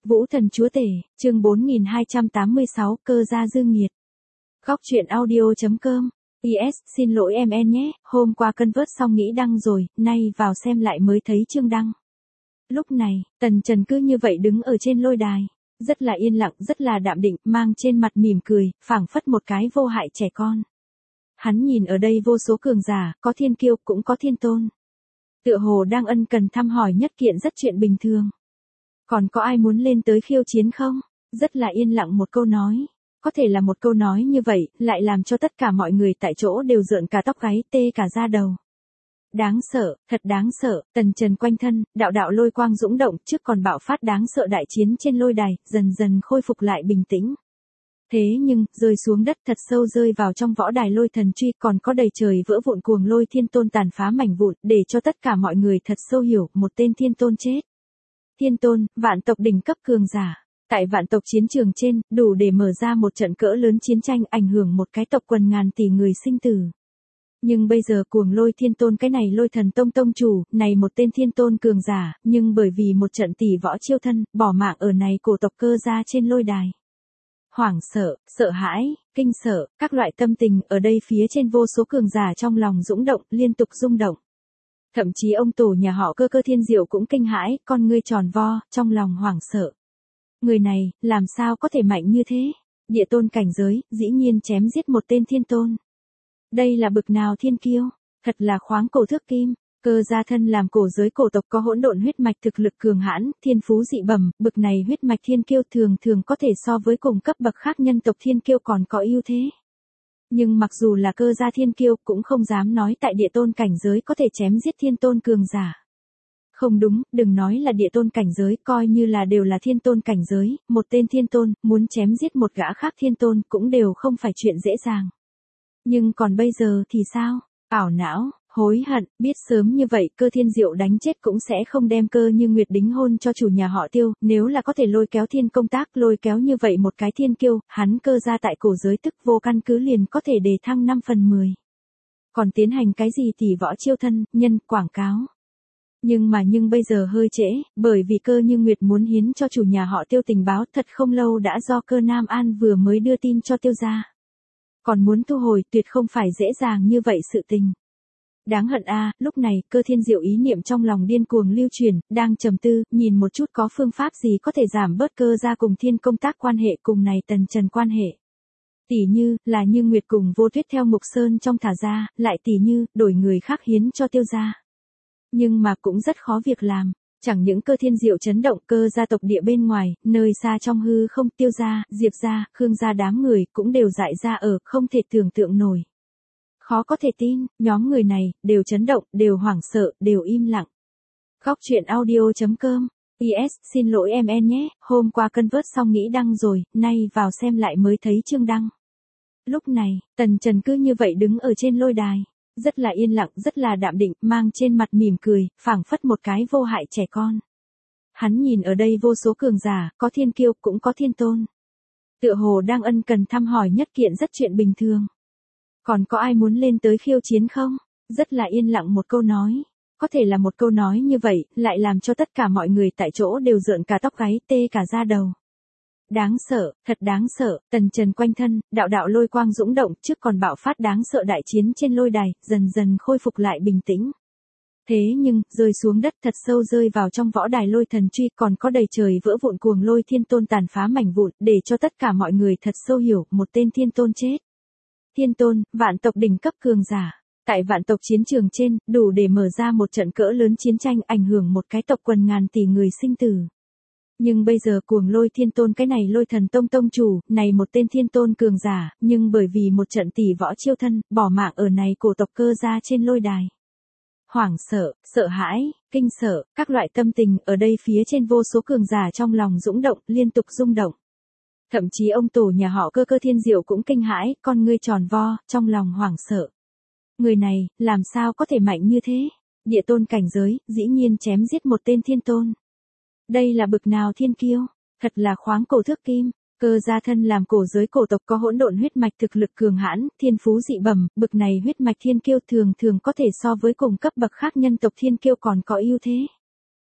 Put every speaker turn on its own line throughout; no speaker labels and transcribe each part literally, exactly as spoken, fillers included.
Vũ Thần Chúa Tể, chương bốn nghìn hai trăm tám mươi sáu, cơ gia dương nhiệt. Góc truyện audio.com. i ét, xin lỗi em en nhé, hôm qua cân vớt xong nghĩ đăng rồi, nay vào xem lại mới thấy chương đăng. Lúc này, Tần Trần cứ như vậy đứng ở trên lôi đài. Rất là yên lặng, rất là đạm định, mang trên mặt mỉm cười, phảng phất một cái vô hại trẻ con. Hắn nhìn ở đây vô số cường giả, có thiên kiêu cũng có thiên tôn. Tựa hồ đang ân cần thăm hỏi nhất kiện rất chuyện bình thường. Còn có ai muốn lên tới khiêu chiến không? Rất là yên lặng một câu nói. Có thể là một câu nói như vậy, lại làm cho tất cả mọi người tại chỗ đều rợn cả tóc gáy, tê cả da đầu. Đáng sợ, thật đáng sợ, Tần Trần quanh thân, đạo đạo lôi quang dũng động, trước còn bạo phát đáng sợ đại chiến trên lôi đài, dần dần khôi phục lại bình tĩnh. Thế nhưng, rơi xuống đất thật sâu rơi vào trong võ đài lôi thần truy, còn có đầy trời vỡ vụn cuồng lôi thiên tôn tàn phá mảnh vụn, để cho tất cả mọi người thật sâu hiểu, một tên thiên tôn chết. Thiên tôn, vạn tộc đỉnh cấp cường giả. Tại vạn tộc chiến trường trên, đủ để mở ra một trận cỡ lớn chiến tranh ảnh hưởng một cái tộc quần ngàn tỷ người sinh tử. Nhưng bây giờ cuồng lôi thiên tôn cái này lôi thần tông tông chủ, này một tên thiên tôn cường giả, nhưng bởi vì một trận tỷ võ chiêu thân, bỏ mạng ở này cổ tộc cơ gia trên lôi đài. Hoảng sợ, sợ hãi, kinh sợ, các loại tâm tình ở đây phía trên vô số cường giả trong lòng dũng động, liên tục rung động. Thậm chí ông tổ nhà họ Cơ Cơ Thiên Diệu cũng kinh hãi, con ngươi tròn vo, trong lòng hoảng sợ. Người này, làm sao có thể mạnh như thế? Địa tôn cảnh giới, dĩ nhiên chém giết một tên thiên tôn. Đây là bực nào thiên kiêu? Thật là khoáng cổ thước kim. Cơ gia thân làm cổ giới cổ tộc có hỗn độn huyết mạch thực lực cường hãn, thiên phú dị bẩm, bực này huyết mạch thiên kiêu thường thường có thể so với cùng cấp bậc khác nhân tộc thiên kiêu còn có ưu thế. Nhưng mặc dù là cơ gia thiên kiêu cũng không dám nói tại địa tôn cảnh giới có thể chém giết thiên tôn cường giả. Không đúng, đừng nói là địa tôn cảnh giới, coi như là đều là thiên tôn cảnh giới, một tên thiên tôn, muốn chém giết một gã khác thiên tôn cũng đều không phải chuyện dễ dàng. Nhưng còn bây giờ thì sao? Ảo não, hối hận, biết sớm như vậy Cơ Thiên Diệu đánh chết cũng sẽ không đem Cơ Như Nguyệt đính hôn cho chủ nhà họ Tiêu, nếu là có thể lôi kéo thiên công tác lôi kéo như vậy một cái thiên kiêu, hắn Cơ gia tại cổ giới tức vô căn cứ liền có thể đề thăng năm phần mười. Còn tiến hành cái gì tỷ võ chiêu thân, nhân, quảng cáo. Nhưng mà nhưng bây giờ hơi trễ, bởi vì Cơ Như Nguyệt muốn hiến cho chủ nhà họ Tiêu tình báo thật không lâu đã do Cơ Nam An vừa mới đưa tin cho Tiêu gia. Còn muốn thu hồi tuyệt không phải dễ dàng như vậy sự tình. Đáng hận a, à, lúc này Cơ Thiên Diệu ý niệm trong lòng điên cuồng lưu truyền, đang trầm tư, nhìn một chút có phương pháp gì có thể giảm bớt Cơ gia cùng thiên công tác quan hệ cùng này Tần Trần quan hệ. Tỷ như, là Như Nguyệt cùng Vô Tuyết theo Mục Sơn trong thả ra, lại tỷ như, đổi người khác hiến cho Tiêu gia. Nhưng mà cũng rất khó việc làm, chẳng những Cơ Thiên Diệu chấn động Cơ gia tộc địa bên ngoài, nơi xa trong hư không Tiêu gia, Diệp gia, Khương gia đám người cũng đều dại ra ở, không thể tưởng tượng nổi. Khó có thể tin, nhóm người này, đều chấn động, đều hoảng sợ, đều im lặng. Góc truyện audio.com. i ét, xin lỗi em en nhé, hôm qua cân vớt xong nghĩ đăng rồi, nay vào xem lại mới thấy chương đăng. Lúc này, Tần Trần cứ như vậy đứng ở trên lôi đài. Rất là yên lặng, rất là đạm định, mang trên mặt mỉm cười, phảng phất một cái vô hại trẻ con. Hắn nhìn ở đây vô số cường giả, có thiên kiêu cũng có thiên tôn. Tựa hồ đang ân cần thăm hỏi nhất kiện rất chuyện bình thường. Còn có ai muốn lên tới khiêu chiến không? Rất là yên lặng một câu nói. Có thể là một câu nói như vậy, lại làm cho tất cả mọi người tại chỗ đều rợn cả tóc gáy, tê cả da đầu. Đáng sợ, thật đáng sợ, Tần Trần quanh thân, đạo đạo lôi quang dũng động, trước còn bạo phát đáng sợ đại chiến trên lôi đài, dần dần khôi phục lại bình tĩnh. Thế nhưng, rơi xuống đất thật sâu rơi vào trong võ đài lôi thần truy, còn có đầy trời vỡ vụn cuồng lôi thiên tôn tàn phá mảnh vụn, để cho tất cả mọi người thật sâu hiểu, một tên thiên tôn chết. Thiên tôn, vạn tộc đỉnh cấp cường giả. Tại vạn tộc chiến trường trên, đủ để mở ra một trận cỡ lớn chiến tranh ảnh hưởng một cái tộc quần ngàn tỷ người sinh tử. Nhưng bây giờ cuồng lôi thiên tôn cái này lôi thần tông tông chủ, này một tên thiên tôn cường giả, nhưng bởi vì một trận tỷ võ chiêu thân, bỏ mạng ở này cổ tộc cơ gia trên lôi đài. Hoảng sợ, sợ hãi, kinh sợ, các loại tâm tình ở đây phía trên vô số cường giả trong lòng dũng động, liên tục rung động. Thậm chí ông tổ nhà họ Cơ Cơ Thiên Diệu cũng kinh hãi, con ngươi tròn vo, trong lòng hoảng sợ. Người này, làm sao có thể mạnh như thế? Địa tôn cảnh giới, dĩ nhiên chém giết một tên thiên tôn. Đây là bực nào thiên kiêu? Thật là khoáng cổ thước kim. Cơ gia thân làm cổ giới cổ tộc có hỗn độn huyết mạch thực lực cường hãn, thiên phú dị bẩm, bực này huyết mạch thiên kiêu thường thường có thể so với cùng cấp bậc khác nhân tộc thiên kiêu còn có ưu thế.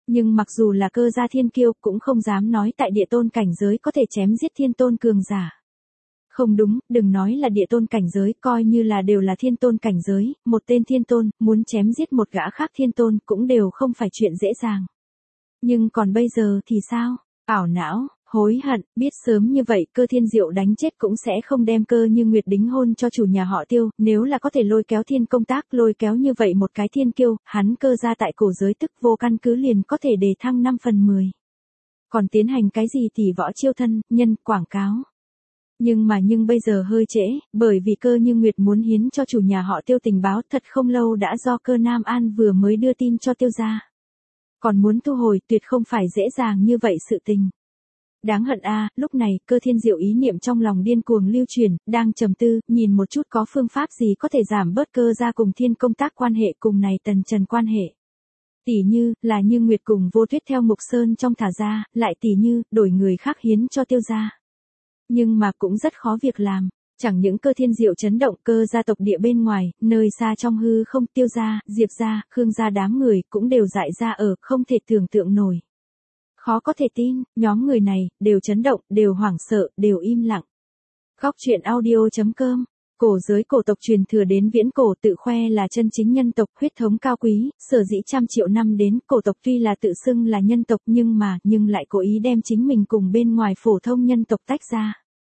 Nhưng mặc dù là cơ gia thiên kiêu cũng không dám nói tại địa tôn cảnh giới có thể chém giết thiên tôn cường giả. Không đúng, đừng nói là địa tôn cảnh giới, coi như là đều là thiên tôn cảnh giới, một tên thiên tôn, muốn chém giết một gã khác thiên tôn cũng đều không phải chuyện dễ dàng. Nhưng còn bây giờ thì sao? Ảo não, hối hận, biết sớm như vậy Cơ Thiên Diệu đánh chết cũng sẽ không đem Cơ Như Nguyệt đính hôn cho chủ nhà họ Tiêu, nếu là có thể lôi kéo thiên công tác lôi kéo như vậy một cái thiên kiêu, hắn Cơ gia tại cổ giới tức vô căn cứ liền có thể đề thăng năm phần mười. Còn tiến hành cái gì thì võ chiêu thân, nhân, quảng cáo. Nhưng mà nhưng bây giờ hơi trễ, bởi vì Cơ Như Nguyệt muốn hiến cho chủ nhà họ Tiêu tình báo thật không lâu đã do Cơ Nam An vừa mới đưa tin cho Tiêu gia. Còn muốn thu hồi tuyệt không phải dễ dàng như vậy sự tình. Đáng hận a, à, lúc này Cơ Thiên Diệu ý niệm trong lòng điên cuồng lưu truyền, đang trầm tư, nhìn một chút có phương pháp gì có thể giảm bớt Cơ gia cùng thiên công tác quan hệ cùng này Tần Trần quan hệ. Tỷ như, là Như Nguyệt cùng Vô Tuyết theo Mục Sơn trong thả ra, lại tỷ như, đổi người khác hiến cho Tiêu gia. Nhưng mà cũng rất khó việc làm. Chẳng những Cơ Thiên Diệu chấn động Cơ gia tộc địa bên ngoài, nơi xa trong hư không Tiêu gia, Diệp gia, Khương gia đám người cũng đều dại ra ở, không thể tưởng tượng nổi. Khó có thể tin, nhóm người này, đều chấn động, đều hoảng sợ, đều im lặng. Góc truyện audio chấm com. Cổ giới cổ tộc truyền thừa đến viễn cổ tự khoe là chân chính nhân tộc huyết thống cao quý, sở dĩ trăm triệu năm đến cổ tộc tuy là tự xưng là nhân tộc nhưng mà, nhưng lại cố ý đem chính mình cùng bên ngoài phổ thông nhân tộc tách ra.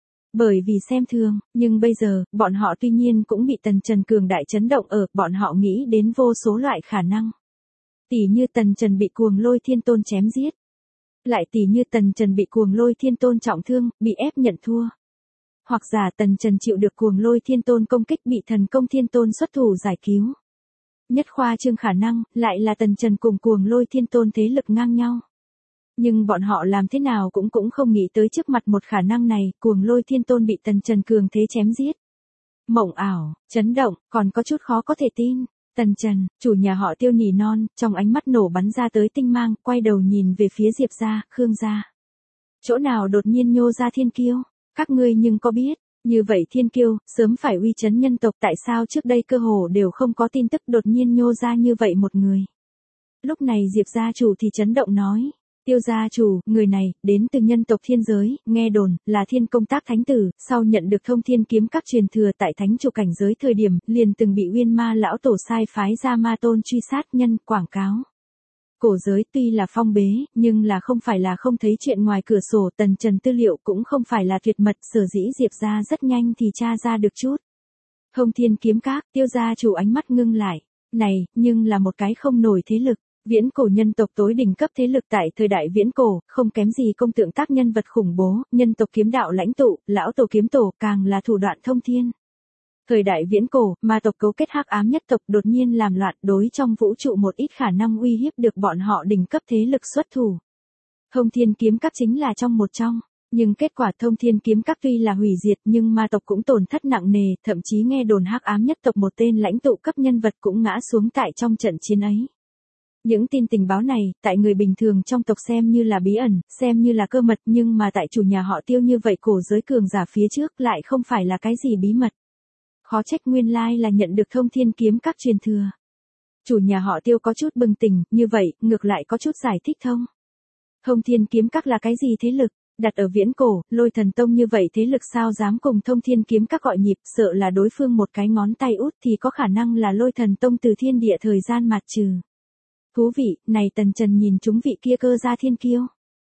Bởi vì xem thường, nhưng bây giờ, bọn họ tuy nhiên cũng bị Tần Trần cường đại chấn động ở, bọn họ nghĩ đến vô số loại khả năng. Tỷ như Tần Trần bị cuồng lôi thiên tôn chém giết. Lại tỷ như Tần Trần bị cuồng lôi thiên tôn trọng thương, bị ép nhận thua. Hoặc giả Tần Trần chịu được cuồng lôi thiên tôn công kích bị thần công thiên tôn xuất thủ giải cứu. Nhất khoa trương khả năng, lại là Tần Trần cùng cuồng lôi thiên tôn thế lực ngang nhau. Nhưng bọn họ làm thế nào cũng cũng không nghĩ tới trước mặt một khả năng này, cuồng lôi thiên tôn bị Tần Trần cường thế chém giết. Mộng ảo, chấn động, còn có chút khó có thể tin. Tần Trần, chủ nhà họ Tiêu nỉ non, trong ánh mắt nổ bắn ra tới tinh mang, quay đầu nhìn về phía Diệp gia, Khương gia. Chỗ nào đột nhiên nhô ra thiên kiêu, các ngươi nhưng có biết, như vậy thiên kiêu, sớm phải uy chấn nhân tộc tại sao trước đây cơ hồ đều không có tin tức đột nhiên nhô ra như vậy một người. Lúc này Diệp gia chủ thì chấn động nói. Tiêu gia chủ, người này, đến từ nhân tộc thiên giới, nghe đồn, là thiên công tác thánh tử, sau nhận được thông thiên kiếm các truyền thừa tại thánh chủ cảnh giới thời điểm, liền từng bị Uyên Ma lão tổ sai phái ra ma tôn truy sát nhân, quảng cáo. Cổ giới tuy là phong bế, nhưng là không phải là không thấy chuyện ngoài cửa sổ, Tần Trần tư liệu cũng không phải là tuyệt mật, sở dĩ Diệp gia rất nhanh thì tra ra được chút. Thông thiên kiếm các, Tiêu gia chủ ánh mắt ngưng lại, này, nhưng là một cái không nổi thế lực. Viễn cổ nhân tộc tối đỉnh cấp thế lực tại thời đại viễn cổ, không kém gì công tượng tác nhân vật khủng bố, nhân tộc kiếm đạo lãnh tụ, lão tổ kiếm tổ, càng là thủ đoạn thông thiên. Thời đại viễn cổ, ma tộc cấu kết hắc ám nhất tộc đột nhiên làm loạn đối trong vũ trụ một ít khả năng uy hiếp được bọn họ đỉnh cấp thế lực xuất thủ. Thông thiên kiếm các chính là trong một trong, nhưng kết quả thông thiên kiếm các tuy là hủy diệt nhưng ma tộc cũng tổn thất nặng nề, thậm chí nghe đồn hắc ám nhất tộc một tên lãnh tụ cấp nhân vật cũng ngã xuống tại trong trận chiến ấy. Những tin tình báo này, tại người bình thường trong tộc xem như là bí ẩn, xem như là cơ mật nhưng mà tại chủ nhà họ Tiêu như vậy cổ giới cường giả phía trước lại không phải là cái gì bí mật. Khó trách nguyên lai là nhận được thông thiên kiếm các truyền thừa. Chủ nhà họ Tiêu có chút bừng tỉnh, như vậy, ngược lại có chút giải thích thông. Thông thiên kiếm các là cái gì thế lực? Đặt ở viễn cổ, lôi thần tông như vậy thế lực sao dám cùng thông thiên kiếm các gọi nhịp, sợ là đối phương một cái ngón tay út thì có khả năng là lôi thần tông từ thiên địa thời gian mạt trừ. Thú vị, này Tần Trần nhìn chúng vị kia Cơ gia thiên kiêu.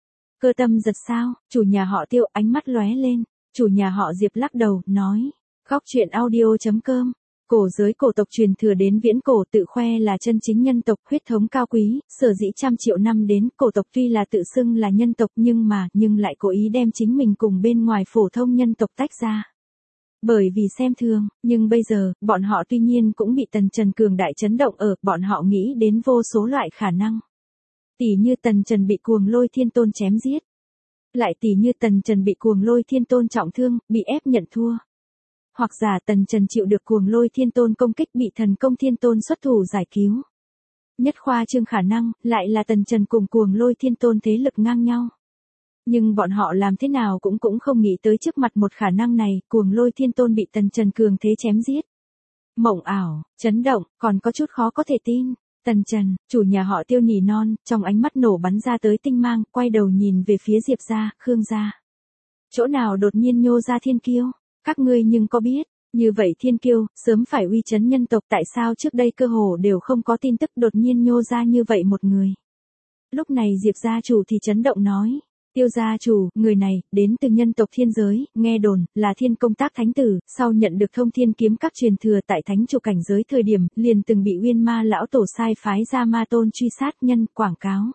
Cơ tâm giật sao, chủ nhà họ Tiêu ánh mắt lóe lên, chủ nhà họ Diệp lắc đầu, nói. Góc truyện audio chấm com. Cổ giới cổ tộc truyền thừa đến viễn cổ tự khoe là chân chính nhân tộc huyết thống cao quý, sở dĩ trăm triệu năm đến cổ tộc tuy là tự xưng là nhân tộc nhưng mà, nhưng lại cố ý đem chính mình cùng bên ngoài phổ thông nhân tộc tách ra. Bởi vì xem thường, nhưng bây giờ, bọn họ tuy nhiên cũng bị Tần Trần cường đại chấn động ở, bọn họ nghĩ đến vô số loại khả năng. Tỷ như Tần Trần bị cuồng lôi thiên tôn chém giết. Lại tỷ như Tần Trần bị cuồng lôi thiên tôn trọng thương, bị ép nhận thua. Hoặc giả Tần Trần chịu được cuồng lôi thiên tôn công kích bị thần công thiên tôn xuất thủ giải cứu. Nhất khoa trương khả năng, lại là Tần Trần cùng cuồng lôi thiên tôn thế lực ngang nhau. Nhưng bọn họ làm thế nào cũng cũng không nghĩ tới trước mặt một khả năng này, cuồng lôi thiên tôn bị Tần Trần cường thế chém giết. Mộng ảo, chấn động, còn có chút khó có thể tin. Tần Trần, chủ nhà họ Tiêu nỉ non, trong ánh mắt nổ bắn ra tới tinh mang, quay đầu nhìn về phía Diệp gia, Khương gia. Chỗ nào đột nhiên nhô ra thiên kiêu? Các ngươi nhưng có biết, như vậy thiên kiêu, sớm phải uy chấn nhân tộc, tại sao trước đây cơ hồ đều không có tin tức đột nhiên nhô ra như vậy một người? Lúc này Diệp gia chủ thì chấn động nói. Tiêu gia chủ, người này, đến từ nhân tộc thiên giới, nghe đồn, là thiên công tác thánh tử, sau nhận được thông thiên kiếm các truyền thừa tại thánh chủ cảnh giới thời điểm, liền từng bị Uyên Ma lão tổ sai phái ra ma tôn truy sát nhân, quảng cáo.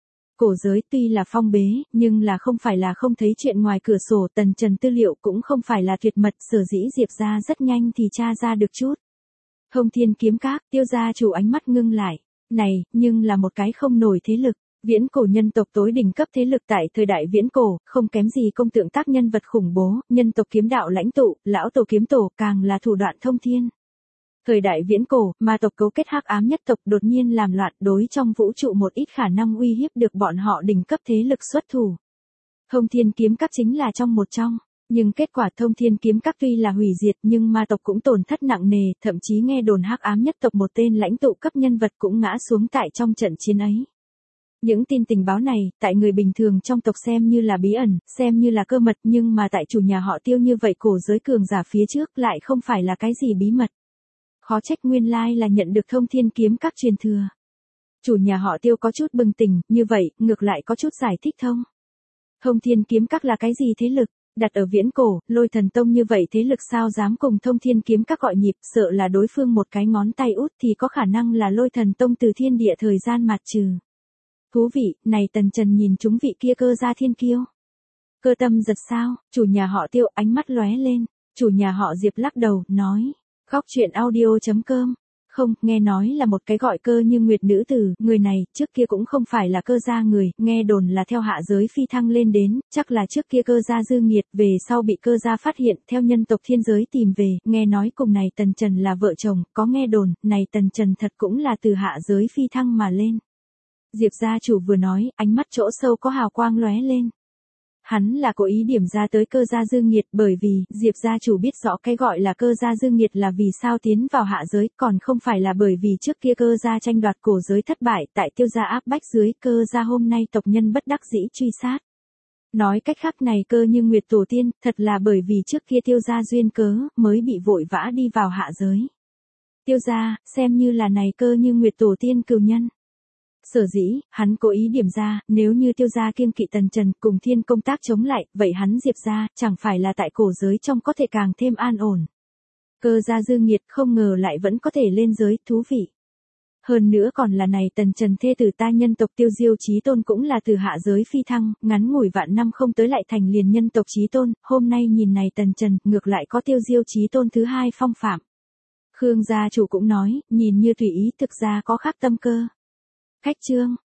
Cổ giới tuy là phong bế, nhưng là không phải là không thấy chuyện ngoài cửa sổ, Tần Trần tư liệu cũng không phải là tuyệt mật, sở dĩ Diệp gia rất nhanh thì tra ra được chút. Thông thiên kiếm các, Tiêu gia chủ ánh mắt ngưng lại. Này, nhưng là một cái không nổi thế lực. Viễn cổ nhân tộc tối đỉnh cấp thế lực tại thời đại viễn cổ, không kém gì công tượng tác nhân vật khủng bố, nhân tộc kiếm đạo lãnh tụ, lão tổ kiếm tổ, càng là thủ đoạn thông thiên. Thời đại viễn cổ, ma tộc cấu kết hắc ám nhất tộc đột nhiên làm loạn, đối trong vũ trụ một ít khả năng uy hiếp được bọn họ đỉnh cấp thế lực xuất thủ. Thông thiên kiếm các chính là trong một trong, nhưng kết quả thông thiên kiếm các tuy là hủy diệt nhưng ma tộc cũng tổn thất nặng nề, thậm chí nghe đồn hắc ám nhất tộc một tên lãnh tụ cấp nhân vật cũng ngã xuống tại trong trận chiến ấy. Những tin tình báo này, tại người bình thường trong tộc xem như là bí ẩn, xem như là cơ mật, nhưng mà tại chủ nhà họ Tiêu như vậy cổ giới cường giả phía trước lại không phải là cái gì bí mật. Khó trách nguyên lai là nhận được thông thiên kiếm các truyền thừa. Chủ nhà họ Tiêu có chút bừng tỉnh, như vậy, ngược lại có chút giải thích thông. Thông thiên kiếm các là cái gì thế lực? Đặt ở viễn cổ, Lôi Thần Tông như vậy thế lực sao dám cùng thông thiên kiếm các gọi nhịp, sợ là đối phương một cái ngón tay út thì có khả năng là Lôi Thần Tông từ thiên địa thời gian mạt trừ. Thú vị, này Tần Trần nhìn chúng vị kia cơ gia thiên kiêu. Cơ tâm giật sao, chủ nhà họ Tiêu ánh mắt lóe lên, chủ nhà họ Diệp lắc đầu, nói, góc truyện audio chấm com. Không, nghe nói là một cái gọi Cơ Như Nguyệt nữ tử, người này, trước kia cũng không phải là cơ gia người, nghe đồn là theo hạ giới phi thăng lên đến, chắc là trước kia cơ gia dư nghiệt, về sau bị cơ gia phát hiện, theo nhân tộc thiên giới tìm về, nghe nói cùng này Tần Trần là vợ chồng, có nghe đồn, này Tần Trần thật cũng là từ hạ giới phi thăng mà lên. Diệp gia chủ vừa nói, ánh mắt chỗ sâu có hào quang lóe lên. Hắn là cố ý điểm ra tới cơ gia dư nghiệt, bởi vì, Diệp gia chủ biết rõ cái gọi là cơ gia dư nghiệt là vì sao tiến vào hạ giới, còn không phải là bởi vì trước kia cơ gia tranh đoạt cổ giới thất bại, tại Tiêu gia áp bách dưới, cơ gia hôm nay tộc nhân bất đắc dĩ truy sát. Nói cách khác này Cơ Như Nguyệt tổ tiên, thật là bởi vì trước kia Tiêu gia duyên cớ, mới bị vội vã đi vào hạ giới. Tiêu gia, xem như là này Cơ Như Nguyệt tổ tiên cừu nhân. Sở dĩ, hắn cố ý điểm ra, nếu như Tiêu gia kiêng kỵ Tần Trần cùng thiên công tác chống lại, vậy hắn Diệp gia, chẳng phải là tại cổ giới trong có thể càng thêm an ổn. Cơ gia dư nghiệt không ngờ lại vẫn có thể lên giới, thú vị. Hơn nữa còn là này Tần Trần thê tử ta nhân tộc Tiêu Diêu Chí Tôn cũng là từ hạ giới phi thăng, ngắn ngủi vạn năm không tới lại thành liền nhân tộc Chí Tôn, hôm nay nhìn này Tần Trần, ngược lại có Tiêu Diêu Chí Tôn thứ hai phong phạm. Khương gia chủ cũng nói, nhìn như tùy ý thực ra có khác tâm cơ. Khách chương